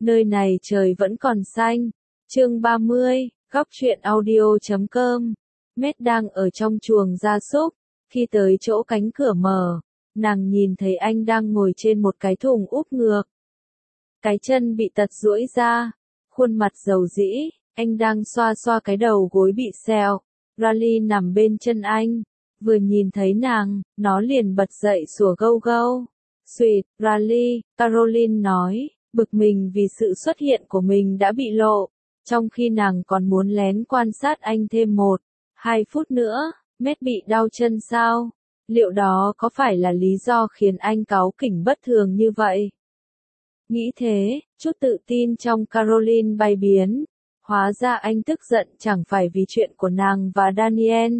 Nơi này trời vẫn còn xanh. Chương 30, góc truyện audio.com. Matt đang ở trong chuồng gia súc. Khi tới chỗ cánh cửa mở, nàng nhìn thấy anh đang ngồi trên một cái thùng úp ngược. Cái chân bị tật duỗi ra, khuôn mặt dầu dĩ, anh đang xoa xoa cái đầu gối bị sẹo. Riley nằm bên chân anh, vừa nhìn thấy nàng, nó liền bật dậy sủa gâu gâu. Sweet, Riley, Caroline nói, bực mình vì sự xuất hiện của mình đã bị lộ, trong khi nàng còn muốn lén quan sát anh thêm 1-2 phút nữa. Matt bị đau chân sao? Liệu đó có phải là lý do khiến anh cáu kỉnh bất thường như vậy? Nghĩ thế, chút tự tin trong Caroline bay biến. Hóa ra anh tức giận chẳng phải vì chuyện của nàng và Daniel.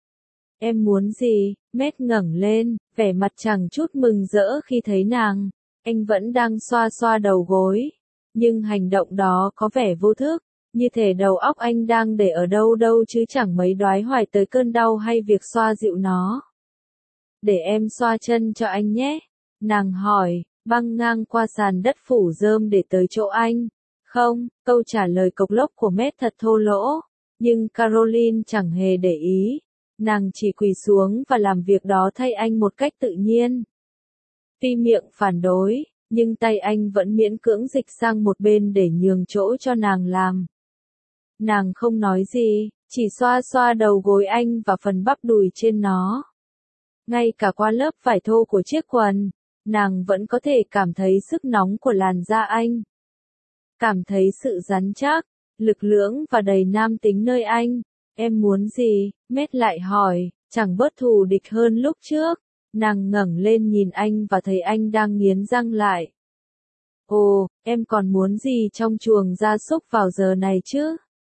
Em muốn gì? Matt ngẩng lên, vẻ mặt chẳng chút mừng rỡ khi thấy nàng. Anh vẫn đang xoa xoa đầu gối, nhưng hành động đó có vẻ vô thức, như thể đầu óc anh đang để ở đâu đâu chứ chẳng mấy đoái hoài tới cơn đau hay việc xoa dịu nó. Để em xoa chân cho anh nhé, nàng hỏi, băng ngang qua sàn đất phủ rơm để tới chỗ anh. Không, câu trả lời cộc lốc của Matt thật thô lỗ, nhưng Caroline chẳng hề để ý. Nàng chỉ quỳ xuống và làm việc đó thay anh một cách tự nhiên. Tuy miệng phản đối, nhưng tay anh vẫn miễn cưỡng dịch sang một bên để nhường chỗ cho nàng làm. Nàng không nói gì, chỉ xoa xoa đầu gối anh và phần bắp đùi trên nó. Ngay cả qua lớp vải thô của chiếc quần, nàng vẫn có thể cảm thấy sức nóng của làn da anh. Cảm thấy sự rắn chắc, lực lưỡng và đầy nam tính nơi anh. Em muốn gì? Matt lại hỏi, chẳng bớt thù địch hơn lúc trước. Nàng ngẩng lên nhìn anh và thấy anh đang nghiến răng lại. Ồ, em còn muốn gì trong chuồng gia súc vào giờ này chứ?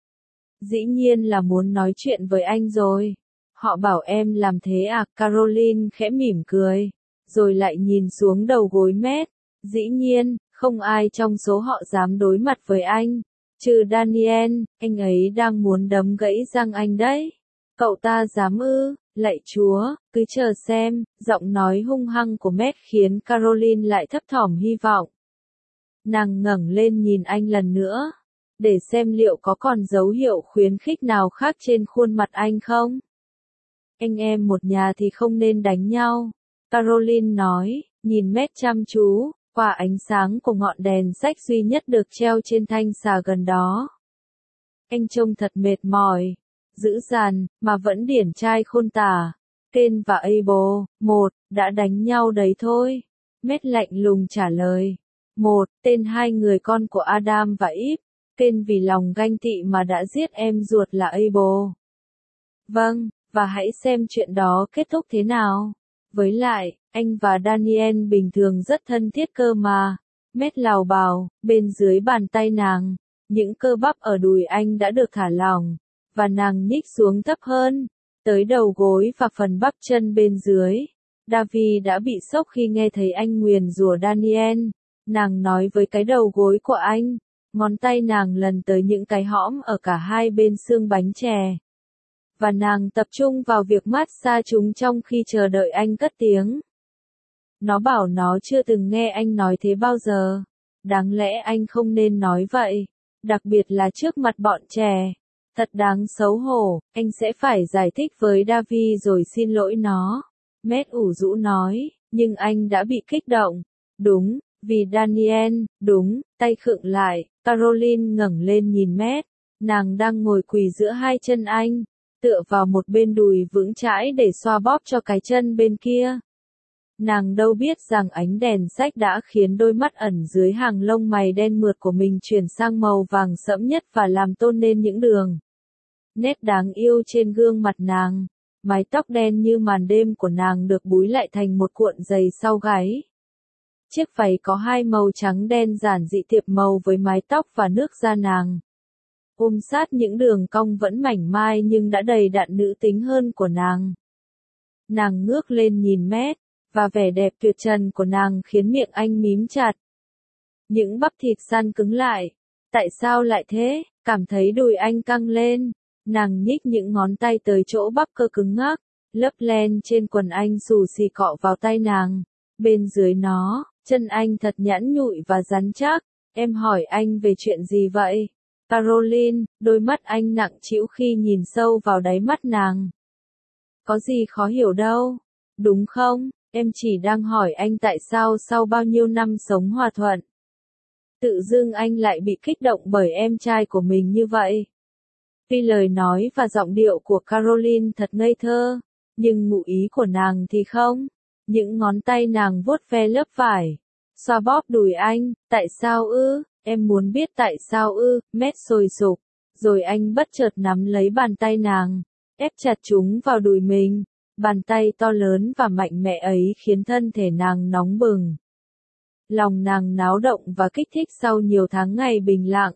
Dĩ nhiên là muốn nói chuyện với anh rồi. Họ bảo em làm thế à? Caroline khẽ mỉm cười, rồi lại nhìn xuống đầu gối Matt. Dĩ nhiên, không ai trong số họ dám đối mặt với anh, trừ Daniel, anh ấy đang muốn đấm gãy răng anh đấy. Cậu ta dám ư? Lạy Chúa, cứ chờ xem. Giọng nói hung hăng của Matt khiến Caroline lại thấp thỏm hy vọng. Nàng ngẩng lên nhìn anh lần nữa, để xem liệu có còn dấu hiệu khuyến khích nào khác trên khuôn mặt anh không. Anh em một nhà thì không nên đánh nhau, Caroline nói, nhìn Matt chăm chú, qua ánh sáng của ngọn đèn sách duy nhất được treo trên thanh xà gần đó. Anh trông thật mệt mỏi, dữ dằn, mà vẫn điển trai khôn tả. Ken và Abel, đã đánh nhau đấy thôi. Matt lạnh lùng trả lời. Tên hai người con của Adam và Eve. Ken vì lòng ganh tị mà đã giết em ruột là Abel. Vâng, và hãy xem chuyện đó kết thúc thế nào. Với lại, anh và Daniel bình thường rất thân thiết cơ mà. Matt lào bào, bên dưới bàn tay nàng, những cơ bắp ở đùi anh đã được thả lỏng, và nàng nhích xuống thấp hơn, tới đầu gối và phần bắp chân bên dưới. Davi đã bị sốc khi nghe thấy anh nguyền rủa Daniel. Nàng nói với cái đầu gối của anh, ngón tay nàng lần tới những cái hõm ở cả hai bên xương bánh chè. Và nàng tập trung vào việc massage chúng trong khi chờ đợi anh cất tiếng. Nó bảo nó chưa từng nghe anh nói thế bao giờ. Đáng lẽ anh không nên nói vậy, đặc biệt là trước mặt bọn trẻ. Thật đáng xấu hổ, anh sẽ phải giải thích với Davi rồi xin lỗi nó. Matt ủ rũ nói, nhưng anh đã bị kích động. Đúng, vì Daniel, đúng, tay khựng lại, Caroline ngẩng lên nhìn Matt. Nàng đang ngồi quỳ giữa hai chân anh, tựa vào một bên đùi vững chãi để xoa bóp cho cái chân bên kia. Nàng đâu biết rằng ánh đèn sách đã khiến đôi mắt ẩn dưới hàng lông mày đen mượt của mình chuyển sang màu vàng sẫm nhất và làm tôn lên những đường nét đáng yêu trên gương mặt nàng. Mái tóc đen như màn đêm của nàng được búi lại thành một cuộn dày sau gáy. Chiếc váy có hai màu trắng đen giản dị tiệp màu với mái tóc và nước da nàng. Ôm sát những đường cong vẫn mảnh mai nhưng đã đầy đặn nữ tính hơn của nàng. Nàng ngước lên nhìn Matt, và vẻ đẹp tuyệt trần của nàng khiến miệng anh mím chặt. Những bắp thịt săn cứng lại. Tại sao lại thế? Cảm thấy đùi anh căng lên. Nàng nhích những ngón tay tới chỗ bắp cơ cứng ngắc. Lớp len trên quần anh xù xì cọ vào tay nàng. Bên dưới nó, chân anh thật nhẵn nhụi và rắn chắc. Em hỏi anh về chuyện gì vậy? Caroline, đôi mắt anh nặng trĩu khi nhìn sâu vào đáy mắt nàng. Có gì khó hiểu đâu, đúng không? Em chỉ đang hỏi anh tại sao sau bao nhiêu năm sống hòa thuận, tự dưng anh lại bị kích động bởi em trai của mình như vậy. Tuy lời nói và giọng điệu của Caroline thật ngây thơ, nhưng ngụ ý của nàng thì không. Những ngón tay nàng vuốt ve lớp vải, xoa bóp đùi anh, tại sao ư, em muốn biết tại sao ư, Matt sôi sục. Rồi anh bất chợt nắm lấy bàn tay nàng, ép chặt chúng vào đùi mình. Bàn tay to lớn và mạnh mẽ ấy khiến thân thể nàng nóng bừng. Lòng nàng náo động và kích thích sau nhiều tháng ngày bình lặng.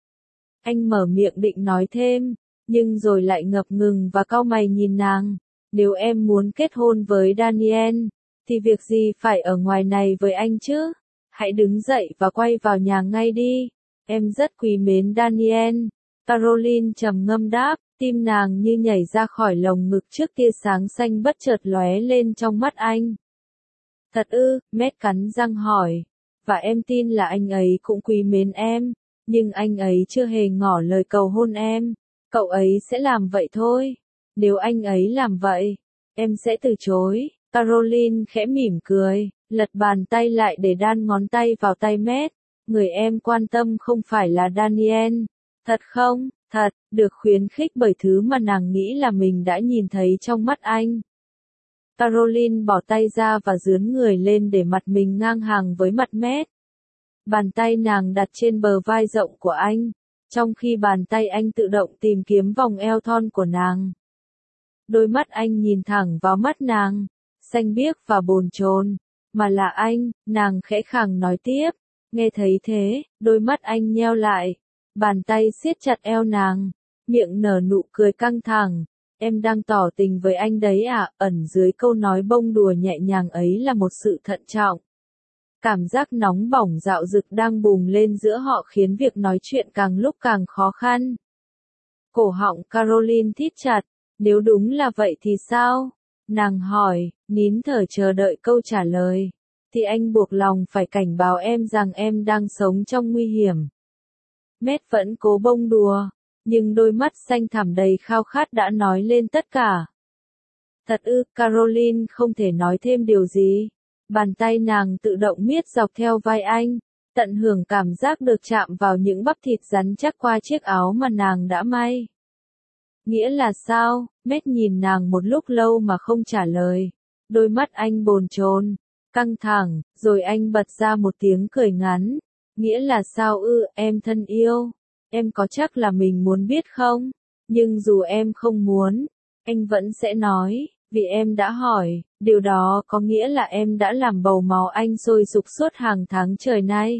Anh mở miệng định nói thêm, nhưng rồi lại ngập ngừng và cau mày nhìn nàng. Nếu em muốn kết hôn với Daniel, thì việc gì phải ở ngoài này với anh chứ? Hãy đứng dậy và quay vào nhà ngay đi. Em rất quý mến Daniel. Caroline trầm ngâm đáp, tim nàng như nhảy ra khỏi lồng ngực trước tia sáng xanh bất chợt lóe lên trong mắt anh. Thật ư, Matt cắn răng hỏi. Và em tin là anh ấy cũng quý mến em, nhưng anh ấy chưa hề ngỏ lời cầu hôn em. Cậu ấy sẽ làm vậy thôi. Nếu anh ấy làm vậy, em sẽ từ chối. Caroline khẽ mỉm cười, lật bàn tay lại để đan ngón tay vào tay Matt. Người em quan tâm không phải là Daniel. Thật không? Thật, được khuyến khích bởi thứ mà nàng nghĩ là mình đã nhìn thấy trong mắt anh. Caroline bỏ tay ra và dướn người lên để mặt mình ngang hàng với mặt Matt. Bàn tay nàng đặt trên bờ vai rộng của anh, trong khi bàn tay anh tự động tìm kiếm vòng eo thon của nàng. Đôi mắt anh nhìn thẳng vào mắt nàng, xanh biếc và bồn chồn. Mà là anh, nàng khẽ khàng nói tiếp. Nghe thấy thế, đôi mắt anh nheo lại. Bàn tay siết chặt eo nàng, miệng nở nụ cười căng thẳng. Em đang tỏ tình với anh đấy à? Ẩn dưới câu nói bông đùa nhẹ nhàng ấy là một sự thận trọng. Cảm giác nóng bỏng dạo dực đang bùng lên giữa họ khiến việc nói chuyện càng lúc càng khó khăn. Cổ họng Caroline thít chặt. Nếu đúng là vậy thì sao? Nàng hỏi, nín thở chờ đợi câu trả lời. Thì anh buộc lòng phải cảnh báo em rằng em đang sống trong nguy hiểm. Matt vẫn cố bông đùa, nhưng đôi mắt xanh thẳm đầy khao khát đã nói lên tất cả. Thật ư, Caroline không thể nói thêm điều gì. Bàn tay nàng tự động miết dọc theo vai anh, tận hưởng cảm giác được chạm vào những bắp thịt rắn chắc qua chiếc áo mà nàng đã may. Nghĩa là sao? Matt nhìn nàng một lúc lâu mà không trả lời. Đôi mắt anh bồn chồn, căng thẳng, rồi anh bật ra một tiếng cười ngắn. Nghĩa là sao ư, em thân yêu? Em có chắc là mình muốn biết không? Nhưng dù em không muốn, anh vẫn sẽ nói, vì em đã hỏi, điều đó có nghĩa là em đã làm bầu máu anh sôi sục suốt hàng tháng trời nay.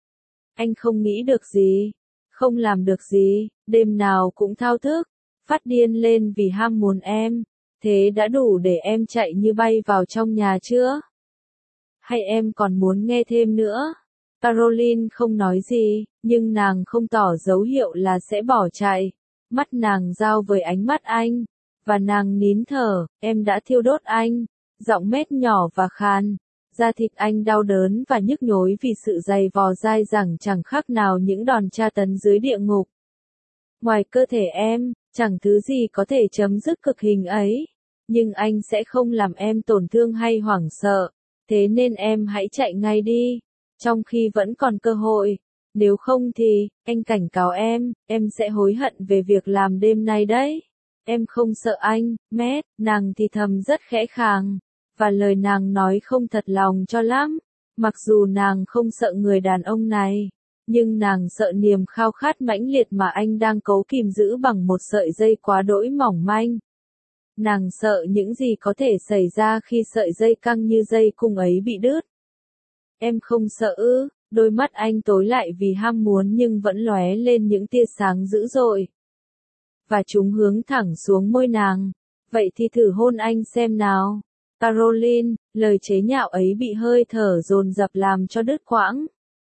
Anh không nghĩ được gì, không làm được gì, đêm nào cũng thao thức, phát điên lên vì ham muốn em. Thế đã đủ để em chạy như bay vào trong nhà chưa? Hay em còn muốn nghe thêm nữa? Caroline không nói gì, nhưng nàng không tỏ dấu hiệu là sẽ bỏ chạy. Mắt nàng giao với ánh mắt anh, và nàng nín thở, em đã thiêu đốt anh. Giọng Matt nhỏ và khàn, da thịt anh đau đớn và nhức nhối vì sự dày vò dai dẳng chẳng khác nào những đòn tra tấn dưới địa ngục. Ngoài cơ thể em, chẳng thứ gì có thể chấm dứt cực hình ấy, nhưng anh sẽ không làm em tổn thương hay hoảng sợ, thế nên em hãy chạy ngay đi, trong khi vẫn còn cơ hội. Nếu không thì, anh cảnh cáo em sẽ hối hận về việc làm đêm nay đấy. Em không sợ anh, Matt, nàng thì thầm rất khẽ khàng, và lời nàng nói không thật lòng cho lắm. Mặc dù nàng không sợ người đàn ông này, nhưng nàng sợ niềm khao khát mãnh liệt mà anh đang cố kìm giữ bằng một sợi dây quá đỗi mỏng manh. Nàng sợ những gì có thể xảy ra khi sợi dây căng như dây cung ấy bị đứt. Em không sợ ư? Đôi mắt anh tối lại vì ham muốn nhưng vẫn lóe lên những tia sáng dữ dội. Và chúng hướng thẳng xuống môi nàng. Vậy thì thử hôn anh xem nào. Caroline, lời chế nhạo ấy bị hơi thở dồn dập làm cho đứt quãng.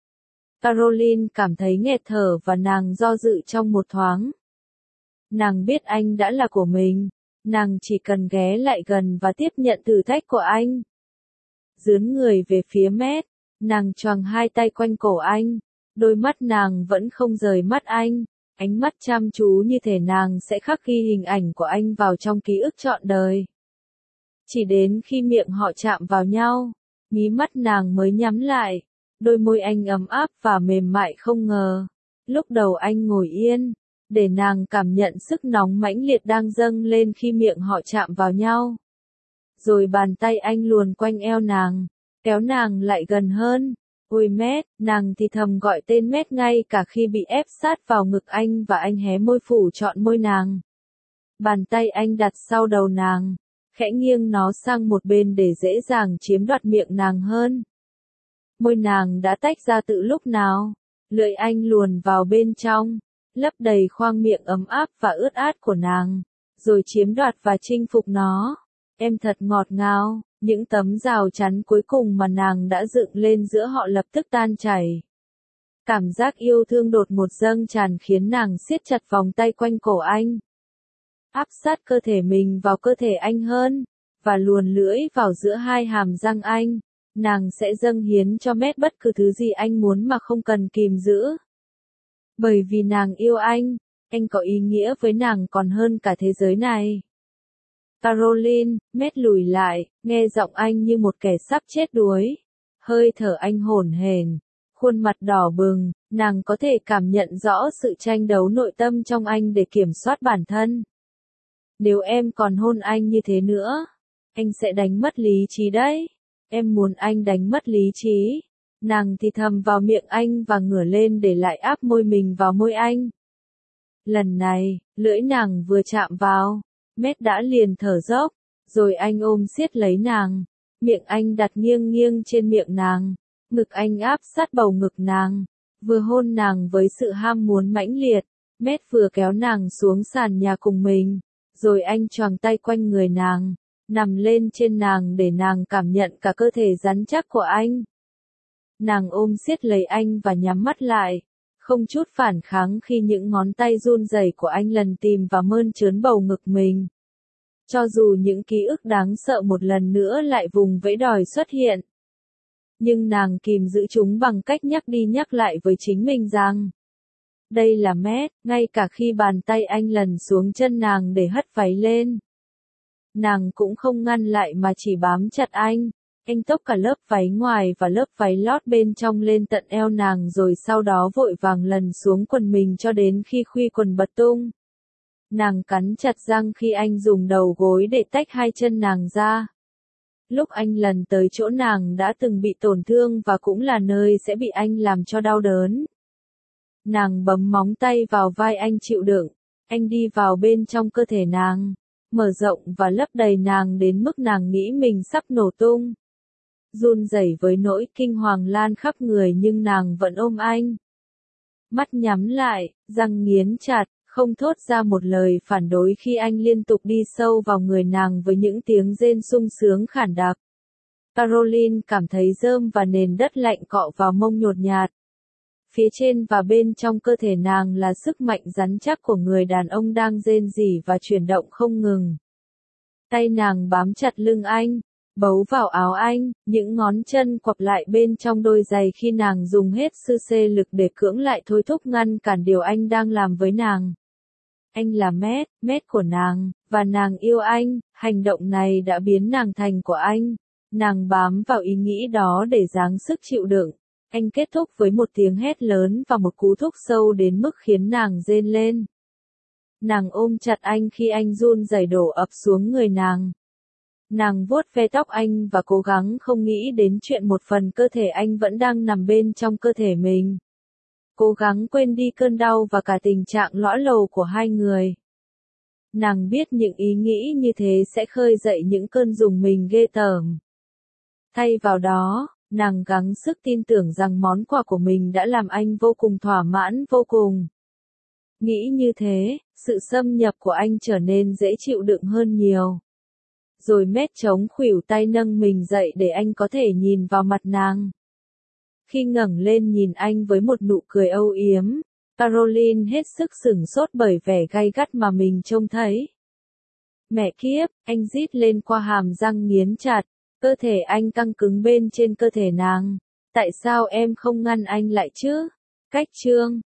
Caroline cảm thấy nghẹt thở và nàng do dự trong một thoáng. Nàng biết anh đã là của mình. Nàng chỉ cần ghé lại gần và tiếp nhận thử thách của anh. Dướn người về phía Matt, nàng choàng hai tay quanh cổ anh, Đôi mắt nàng vẫn không rời mắt anh, ánh mắt chăm chú như thể nàng sẽ khắc ghi hình ảnh của anh vào trong ký ức trọn đời. Chỉ đến khi miệng họ chạm vào nhau, mí mắt nàng mới nhắm lại, đôi môi anh ấm áp và mềm mại không ngờ. Lúc đầu anh ngồi yên, để nàng cảm nhận sức nóng mãnh liệt đang dâng lên khi miệng họ chạm vào nhau. Rồi bàn tay anh luồn quanh eo nàng, kéo nàng lại gần hơn. Ôi Matt, nàng thì thầm gọi tên Matt ngay cả khi bị ép sát vào ngực anh và anh hé môi phủ trọn môi nàng. Bàn tay anh đặt sau đầu nàng, khẽ nghiêng nó sang một bên để dễ dàng chiếm đoạt miệng nàng hơn. Môi nàng đã tách ra từ lúc nào, lưỡi anh luồn vào bên trong, lấp đầy khoang miệng ấm áp và ướt át của nàng, rồi chiếm đoạt và chinh phục nó. Em thật ngọt ngào, những tấm rào chắn cuối cùng mà nàng đã dựng lên giữa họ lập tức tan chảy. Cảm giác yêu thương đột ngột dâng tràn khiến nàng siết chặt vòng tay quanh cổ anh. Áp sát cơ thể mình vào cơ thể anh hơn, và luồn lưỡi vào giữa hai hàm răng anh. Nàng sẽ dâng hiến cho Matt bất cứ thứ gì anh muốn mà không cần kìm giữ. Bởi vì nàng yêu anh có ý nghĩa với nàng còn hơn cả thế giới này. Caroline, Matt lùi lại, nghe giọng anh như một kẻ sắp chết đuối. Hơi thở anh hổn hển, khuôn mặt đỏ bừng, nàng có thể cảm nhận rõ sự tranh đấu nội tâm trong anh để kiểm soát bản thân. Nếu em còn hôn anh như thế nữa, anh sẽ đánh mất lý trí đấy. Em muốn anh đánh mất lý trí. Nàng thì thầm vào miệng anh và ngửa lên để lại áp môi mình vào môi anh. Lần này, lưỡi nàng vừa chạm vào, Matt đã liền thở dốc, rồi anh ôm siết lấy nàng. Miệng anh đặt nghiêng nghiêng trên miệng nàng, ngực anh áp sát bầu ngực nàng, vừa hôn nàng với sự ham muốn mãnh liệt. Matt vừa kéo nàng xuống sàn nhà cùng mình, rồi anh choàng tay quanh người nàng, nằm lên trên nàng để nàng cảm nhận cả cơ thể rắn chắc của anh. Nàng ôm siết lấy anh và nhắm mắt lại, không chút phản kháng khi những ngón tay run rẩy của anh lần tìm và mơn trớn bầu ngực mình. Cho dù những ký ức đáng sợ một lần nữa lại vùng vẫy đòi xuất hiện, nhưng nàng kìm giữ chúng bằng cách nhắc đi nhắc lại với chính mình rằng đây là Matt, ngay cả khi bàn tay anh lần xuống chân nàng để hất váy lên. Nàng cũng không ngăn lại mà chỉ bám chặt anh. Anh tốc cả lớp váy ngoài và lớp váy lót bên trong lên tận eo nàng rồi sau đó vội vàng lần xuống quần mình cho đến khi khuy quần bật tung. Nàng cắn chặt răng khi anh dùng đầu gối để tách hai chân nàng ra. Lúc anh lần tới chỗ nàng đã từng bị tổn thương và cũng là nơi sẽ bị anh làm cho đau đớn. Nàng bấm móng tay vào vai anh chịu đựng. Anh đi vào bên trong cơ thể nàng, mở rộng và lấp đầy nàng đến mức nàng nghĩ mình sắp nổ tung. Run rẩy với nỗi kinh hoàng lan khắp người nhưng nàng vẫn ôm anh. Mắt nhắm lại, răng nghiến chặt, không thốt ra một lời phản đối khi anh liên tục đi sâu vào người nàng với những tiếng rên sung sướng khản đặc. Caroline cảm thấy rơm và nền đất lạnh cọ vào mông nhột nhạt. Phía trên và bên trong cơ thể nàng là sức mạnh rắn chắc của người đàn ông đang rên rỉ và chuyển động không ngừng. Tay nàng bám chặt lưng anh, bấu vào áo anh, những ngón chân quặp lại bên trong đôi giày khi nàng dùng hết sư xê lực để cưỡng lại thôi thúc ngăn cản điều anh đang làm với nàng. Anh là Matt của nàng, và nàng yêu anh, hành động này đã biến nàng thành của anh. Nàng bám vào ý nghĩ đó để giáng sức chịu đựng. Anh kết thúc với một tiếng hét lớn và một cú thúc sâu đến mức khiến nàng rên lên. Nàng ôm chặt anh khi anh run rẩy đổ ập xuống người nàng. Nàng vuốt ve tóc anh và cố gắng không nghĩ đến chuyện một phần cơ thể anh vẫn đang nằm bên trong cơ thể mình. Cố gắng quên đi cơn đau và cả tình trạng lõa lồ của hai người. Nàng biết những ý nghĩ như thế sẽ khơi dậy những cơn rùng mình ghê tởm. Thay vào đó, nàng gắng sức tin tưởng rằng món quà của mình đã làm anh vô cùng thỏa mãn vô cùng. Nghĩ như thế, sự xâm nhập của anh trở nên dễ chịu đựng hơn nhiều. Rồi Matt chống khuỷu tay nâng mình dậy để anh có thể nhìn vào mặt nàng. Khi ngẩng lên nhìn anh với một nụ cười âu yếm, Caroline hết sức sửng sốt bởi vẻ gay gắt mà mình trông thấy. Mẹ kiếp, anh rít lên qua hàm răng nghiến chặt, cơ thể anh căng cứng bên trên cơ thể nàng. Tại sao em không ngăn anh lại chứ? Cách chương